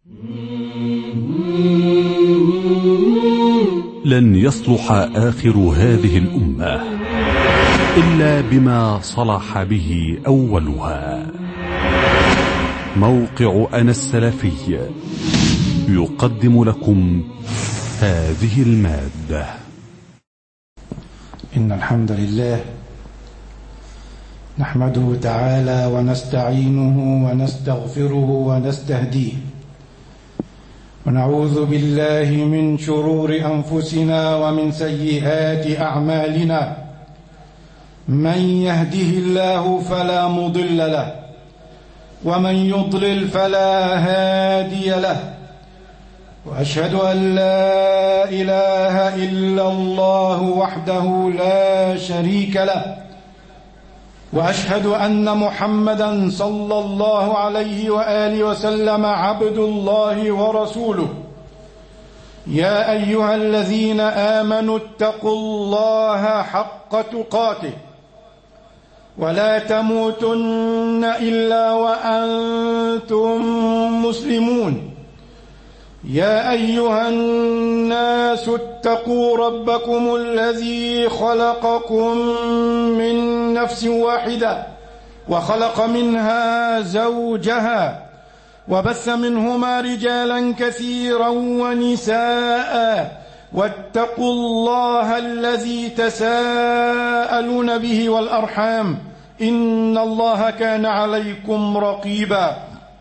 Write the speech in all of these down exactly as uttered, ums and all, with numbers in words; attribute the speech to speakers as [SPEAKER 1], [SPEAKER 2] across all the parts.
[SPEAKER 1] لن يصلح آخر هذه الأمة إلا بما صلح به أولها. موقع أنا السلفي يقدم لكم هذه المادة.
[SPEAKER 2] إن الحمد لله نحمده تعالى ونستعينه ونستغفره ونستهديه، ونعوذ بالله من شرور أنفسنا ومن سيئات أعمالنا. من يهده الله فلا مضل له، ومن يضلل فلا هادي له، وأشهد أن لا إله إلا الله وحده لا شريك له، وأشهد أن محمدا صلى الله عليه وآله وسلم عبد الله ورسوله. يا أيها الذين آمنوا اتقوا الله حق تقاته ولا تموتن إلا وأنتم مسلمون. يا أيها الناس اتقوا ربكم الذي خلقكم من نفس واحدة وخلق منها زوجها وبث منهما رجالا كثيرا ونساء، واتقوا الله الذي تساءلون به والأرحام إن الله كان عليكم رقيبا.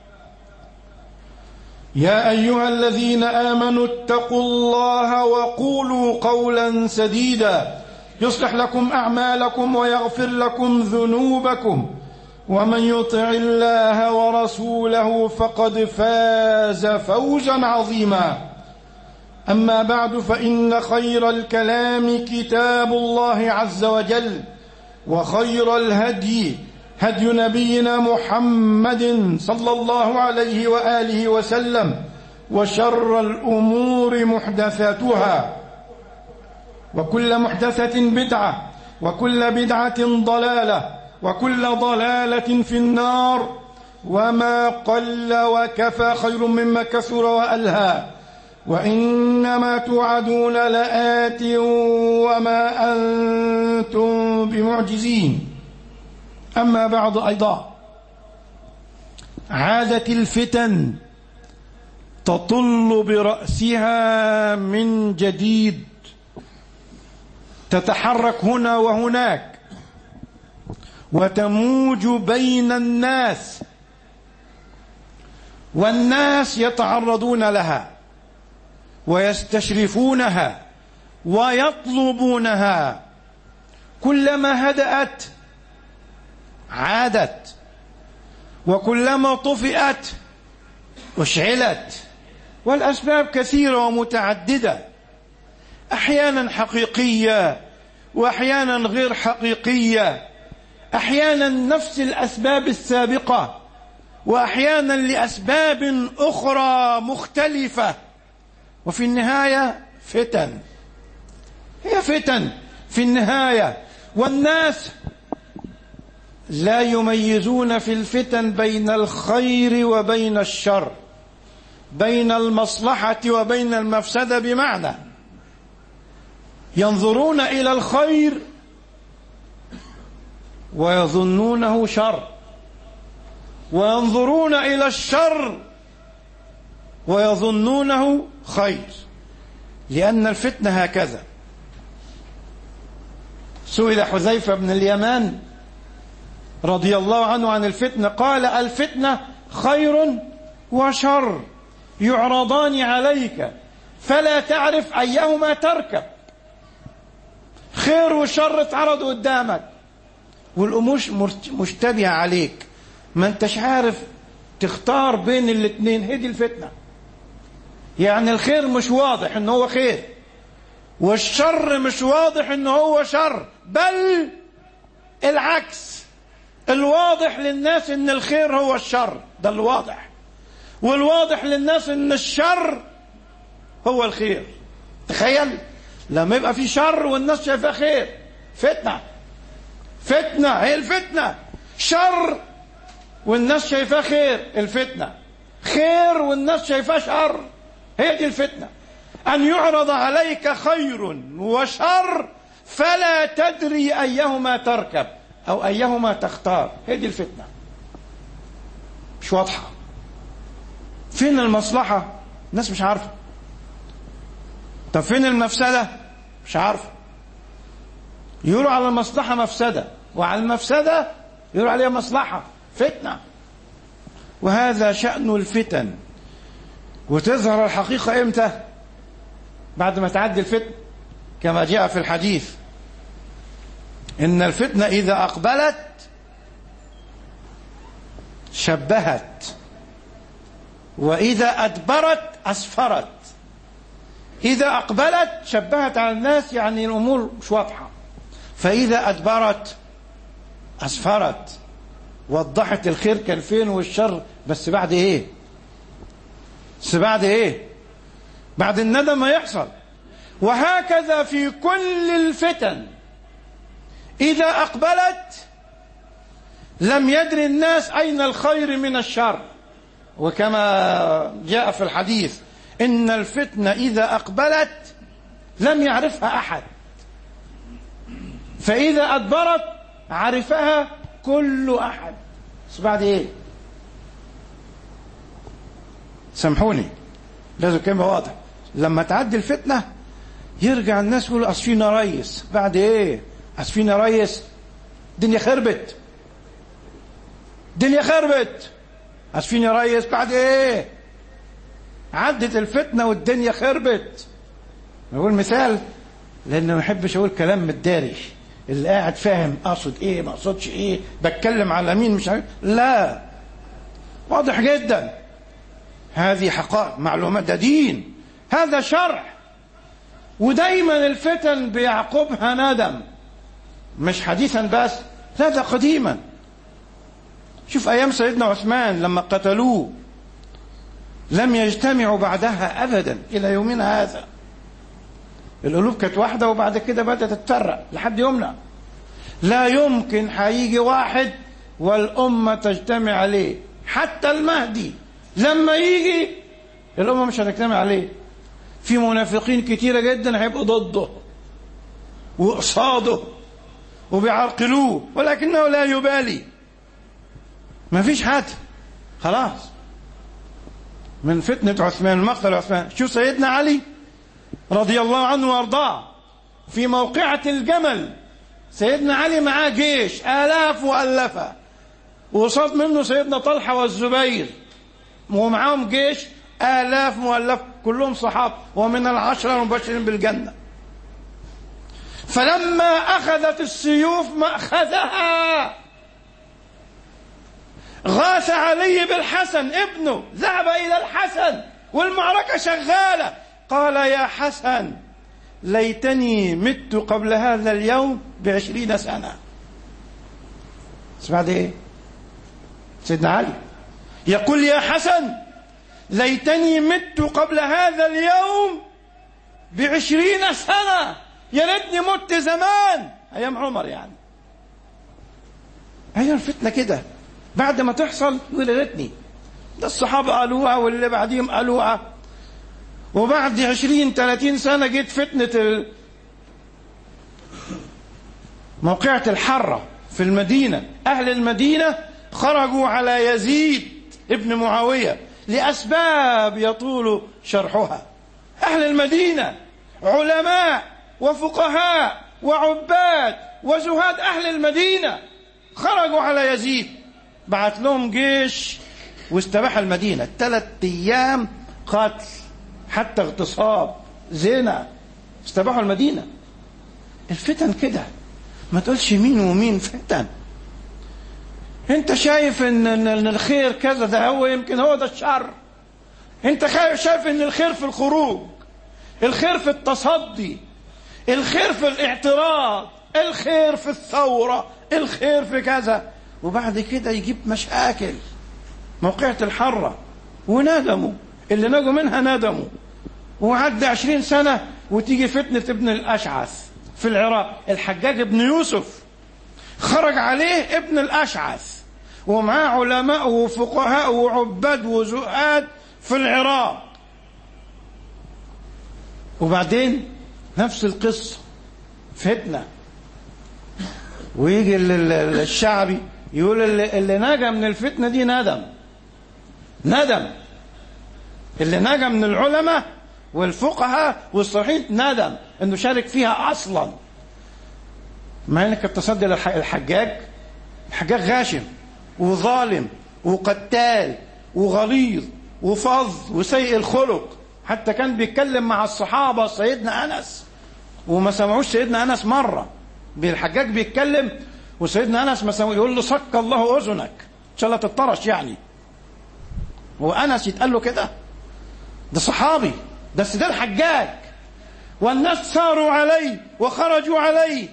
[SPEAKER 2] يا أيها الذين آمنوا اتقوا الله وقولوا قولا سديدا يصلح لكم أعمالكم ويغفر لكم ذنوبكم، ومن يطع الله ورسوله فقد فاز فوزا عظيما. أما بعد، فإن خير الكلام كتاب الله عز وجل، وخير الهدي هدي نبينا محمد صلى الله عليه وآله وسلم، وشر الأمور محدثاتها، وكل محدثة بدعة، وكل بدعة ضلالة، وكل ضلالة في النار. وما قل وكفى خير مما كثر وألهى، وإنما توعدون لآت وما أنتم بمعجزين. أما بعد، أيضا عادت الفتن تطل برأسها من جديد، تتحرك هنا وهناك، وتموج بين الناس، والناس يتعرضون لها ويستشرفونها ويطلبونها. كلما هدأت عادت، وكلما طفئت أشعلت. والأسباب كثيرة ومتعددة، أحيانا حقيقية وأحيانا غير حقيقية، أحيانا نفس الأسباب السابقة وأحيانا لأسباب أخرى مختلفة، وفي النهاية فتن، هي فتن في النهاية. والناس لا يميزون في الفتن بين الخير وبين الشر، بين المصلحة وبين المفسدة، بمعنى ينظرون إلى الخير ويظنونه شر، وينظرون إلى الشر ويظنونه خير، لأن الفتنة هكذا. سئل حذيفة بن اليمان رضي الله عنه عن الفتنة، قال: الفتنة خير وشر يعرضان عليك فلا تعرف أيهما تركب. خير وشر اتعرضوا قدامك والأمور مشتبهة عليك، ما انتش عارف تختار بين الاثنين. هذه الفتنة، يعني الخير مش واضح انه هو خير، والشر مش واضح انه هو شر، بل العكس. الواضح للناس ان الخير هو الشر، ده الواضح، والواضح للناس ان الشر هو الخير. تخيل لما يبقى في شر والناس شايفاه خير، فتنة. فتنة هي الفتنة، شر والناس شايفاه خير، الفتنة. خير والناس شايفاه شر. هي دي الفتنة، أن يعرض عليك خير وشر فلا تدري أيهما تركب أو أيهما تختار. هي دي الفتنة، مش واضحة. فين المصلحة؟ الناس مش عارفة. طب فين المفسدة؟ مش عارفة. يقولوا على المصلحة مفسدة، وعلى المفسدة يقولوا عليها مصلحة. فتنة. وهذا شأن الفتن. وتظهر الحقيقة امتى؟ بعد ما تعدي الفتنة، كما جاء في الحديث إن الفتنة إذا أقبلت شبهت، وإذا أدبرت أسفرت. إذا أقبلت شبهت على الناس، يعني الأمور مش واضحة. فإذا أدبرت أسفرت، وضحت الخير كان فين والشر، بس بعد إيه؟ بس بعد إيه؟ بعد الندم ما يحصل. وهكذا في كل الفتن، إذا أقبلت لم يدري الناس أين الخير من الشر. وكما جاء في الحديث إن الفتنة إذا أقبلت لم يعرفها أحد، فإذا أدبرت عرفها كل أحد. بس بعد إيه؟ سامحوني، لازم كلمة واضح. لما تعدي الفتنة يرجع الناس يقولوا أصل فينا ريس. بعد إيه؟ أصل فينا ريس، الدنيا خربت، الدنيا خربت. أصل فينا ريس بعد إيه؟ عدت الفتنة والدنيا خربت. نقول مثال لأن ما بحبش أقول كلام متداري، اللي قاعد فاهم أقصد إيه ما أقصدش إيه، بتكلم على مين مش عارف. لا، واضح جدا. هذه حقائق، معلومات، ده دين، هذا شرع. ودايما الفتن بيعقبها ندم، مش حديثا بس، لا ده قديما. شوف أيام سيدنا عثمان لما قتلوه لم يجتمعوا بعدها أبدا إلى يومنا هذا. القلوب كانت واحدة وبعد كده بدأت تتفرق لحد يومنا. لا يمكن هيجي واحد والأمة تجتمع عليه. حتى المهدي لما يجي الأمة مش هتجتمع عليه. في منافقين كتيرة جدا هيبقوا ضده وقصاده وبيعرقلوه، ولكنه لا يبالي. ما فيش حد. خلاص. من فتنة عثمان، مقتل عثمان، شوف سيدنا علي رضي الله عنه وارضاه في موقعة الجمل. سيدنا علي معاه جيش آلاف وألفة، وصاد منه سيدنا طلحة والزبير، ومعاهم جيش آلاف مؤلفة كلهم صحابة ومن العشرة المبشرين بالجنة. فلما أخذت السيوف مأخذها غاث علي بالحسن ابنه، ذهب إلى الحسن والمعركة شغالة، قال يا حسن ليتني مت قبل هذا اليوم بعشرين سنة. بعد ايه؟ سيدنا علي يقول يا حسن ليتني مت قبل هذا اليوم بعشرين سنة، يا ريتني مت زمان أيام عمر. يعني هي الفتنة كده، بعد ما تحصل يقول يا ريتني. ده الصحابة قالوها واللي بعديهم قالوها. وبعد عشرين ثلاثين سنة جيت فتنة موقعة الحرة في المدينة. أهل المدينة خرجوا على يزيد ابن معاوية لأسباب يطول شرحها. أهل المدينة علماء وفقهاء وعباد وزهاد، أهل المدينة خرجوا على يزيد، بعت لهم جيش واستباح المدينة. ثلاث أيام قتل، حتى اغتصاب، زنا، استباحوا المدينة. الفتن كده، ما تقولش مين ومين فتن. انت شايف ان, إن الخير كذا، ده هو يمكن هو ده الشر. انت شايف ان الخير في الخروج، الخير في التصدي، الخير في الاعتراض، الخير في الثورة، الخير في كذا، وبعد كده يجيب مشاكل. موقعة الحرة وندموا، اللي نجوا منها ندموا. وعدى عشرين سنة وتيجي فتنة ابن الأشعث في العراق. الحجاج ابن يوسف خرج عليه ابن الأشعث ومعاه علماء وفقهاء وعباد وزهاد في العراق. وبعدين نفس القصة، فتنة، ويجي الشعبي يقول اللي, اللي نجا من الفتنة دي ندم ندم اللي نجا من العلماء والفقهاء والصالحين ندم انه شارك فيها اصلا. مع انك التصدي للحجاج، الحجاج غاشم وظالم وقتال وغليظ وفظ وسيء الخلق، حتى كان بيتكلم مع الصحابة سيدنا أنس وما سمعوش سيدنا أنس مرة. بالحجاج بيتكلم وسيدنا أنس ما سمعوش، يقول له صك الله أذنك إن شاء الله تطرش. يعني هو أنس يتقال له كده؟ ده صحابي، ده ده الحجاج، والناس ساروا عليه وخرجوا عليه،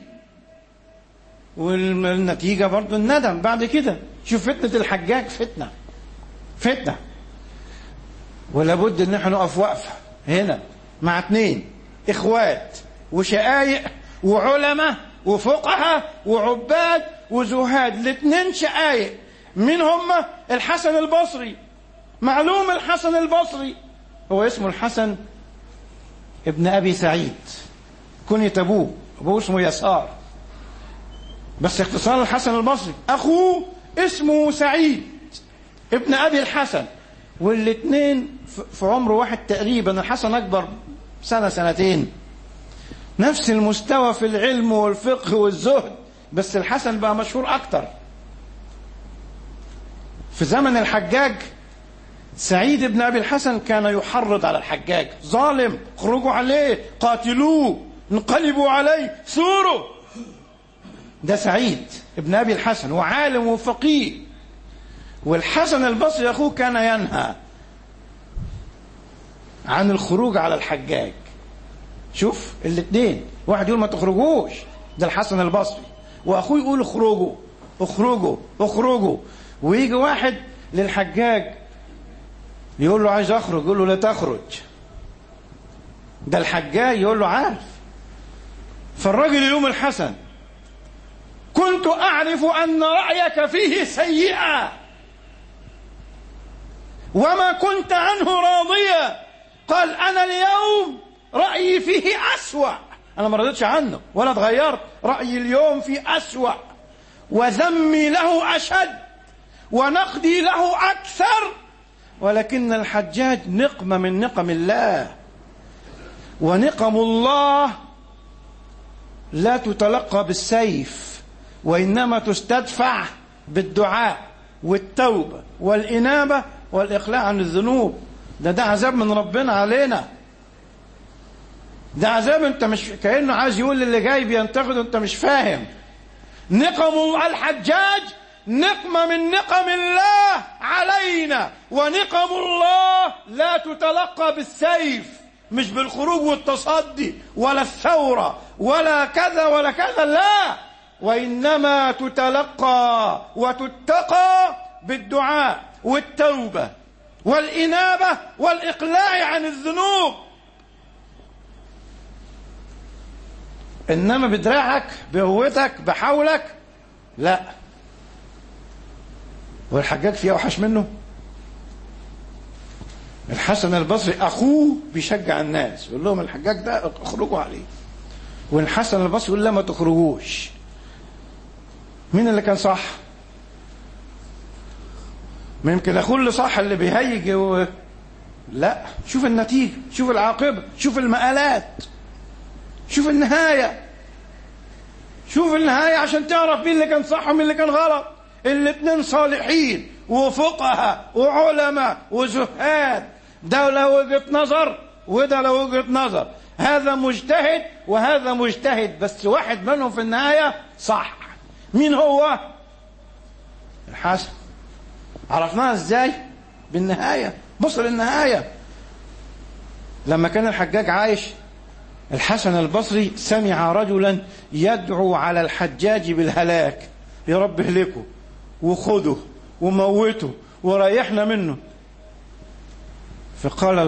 [SPEAKER 2] والنتيجة برضو الندم بعد كده. شوف فتنة الحجاج، فتنة فتنة ولا بد ان احنا نقف وقفة هنا مع اتنين اخوات وشقايق وعلماء وفقهاء وعباد وزهاد، الاتنين شقايق. مين هم؟ الحسن البصري. معلوم الحسن البصري هو اسمه الحسن ابن ابي سعيد، كنية ابوه ابوه اسمه يسار، بس اختصار الحسن البصري. اخوه اسمه سعيد ابن ابي الحسن، والاثنين في عمر واحد تقريبا. الحسن اكبر سنة سنتين، نفس المستوى في العلم والفقه والزهد، بس الحسن بقى مشهور اكتر. في زمن الحجاج سعيد ابن ابي الحسن كان يحرض على الحجاج، ظالم، خرجوا عليه، قاتلوه، انقلبوا عليه، ثوروا. ده سعيد ابن ابي الحسن، وعالم وفقيه. والحسن البصري اخوه كان ينهى عن الخروج على الحجاج. شوف الاثنين، واحد يقول ما تخرجوش، ده الحسن البصري، واخوه يقول اخرجوا اخرجوا اخرجوا. ويجي واحد للحجاج يقول له عايز اخرج، يقول له لا تخرج. ده الحجاج يقول له عارف. فالراجل يلوم الحسن، كنت اعرف ان رايك فيه سيئا وما كنت عنه راضيا. قال انا اليوم رايي فيه اسوا، انا ما رضيتش عنه ولا اتغيرت، رايي اليوم فيه اسوا، وذمي له اشد ونقدي له اكثر. ولكن الحجاج نقمة من نقم الله، ونقم الله لا تتلقى بالسيف، وإنما تستدفع بالدعاء والتوبة والإنابة والإقلاع عن الذنوب. ده ده عذاب من ربنا علينا، ده عذاب. انت مش كأنه عايز يقول اللي جاي بينتقد انت مش فاهم. نقم الحجاج نقمة من نقم الله علينا، ونقم الله لا تتلقى بالسيف، مش بالخروج والتصدي ولا الثورة ولا كذا ولا كذا، لا، وإنما تتلقى وتتقى بالدعاء والتوبة والإنابة والإقلاع عن الذنوب. إنما بدراعك بقوتك بحولك لا. والحجاج فيه أوحش منه. الحسن البصري أخوه بيشجع الناس، يقول لهم الحجاج ده اخرجوا عليه، والحسن البصري يقول لا ما تخرجوش. مين اللي كان صح؟ ما يمكن أخوه اللي صح اللي بيهيج و... لا، شوف النتيجة، شوف العاقبة، شوف المآلات، شوف النهاية، شوف النهاية عشان تعرف مين اللي كان صح ومين اللي كان غلط. الاثنين صالحين وفقهاء وعلماء وزهاد، ده له وجهة نظر وده له وجهة نظر، هذا مجتهد وهذا مجتهد، بس واحد منهم في النهاية صح. مين هو؟ الحسن. عرفناها ازاي؟ بالنهاية. بص للنهاية. لما كان الحجاج عايش، الحسن البصري سمع رجلا يدعو على الحجاج بالهلاك، يا رب اهلكه وخده وموته وريحنا منه. فقال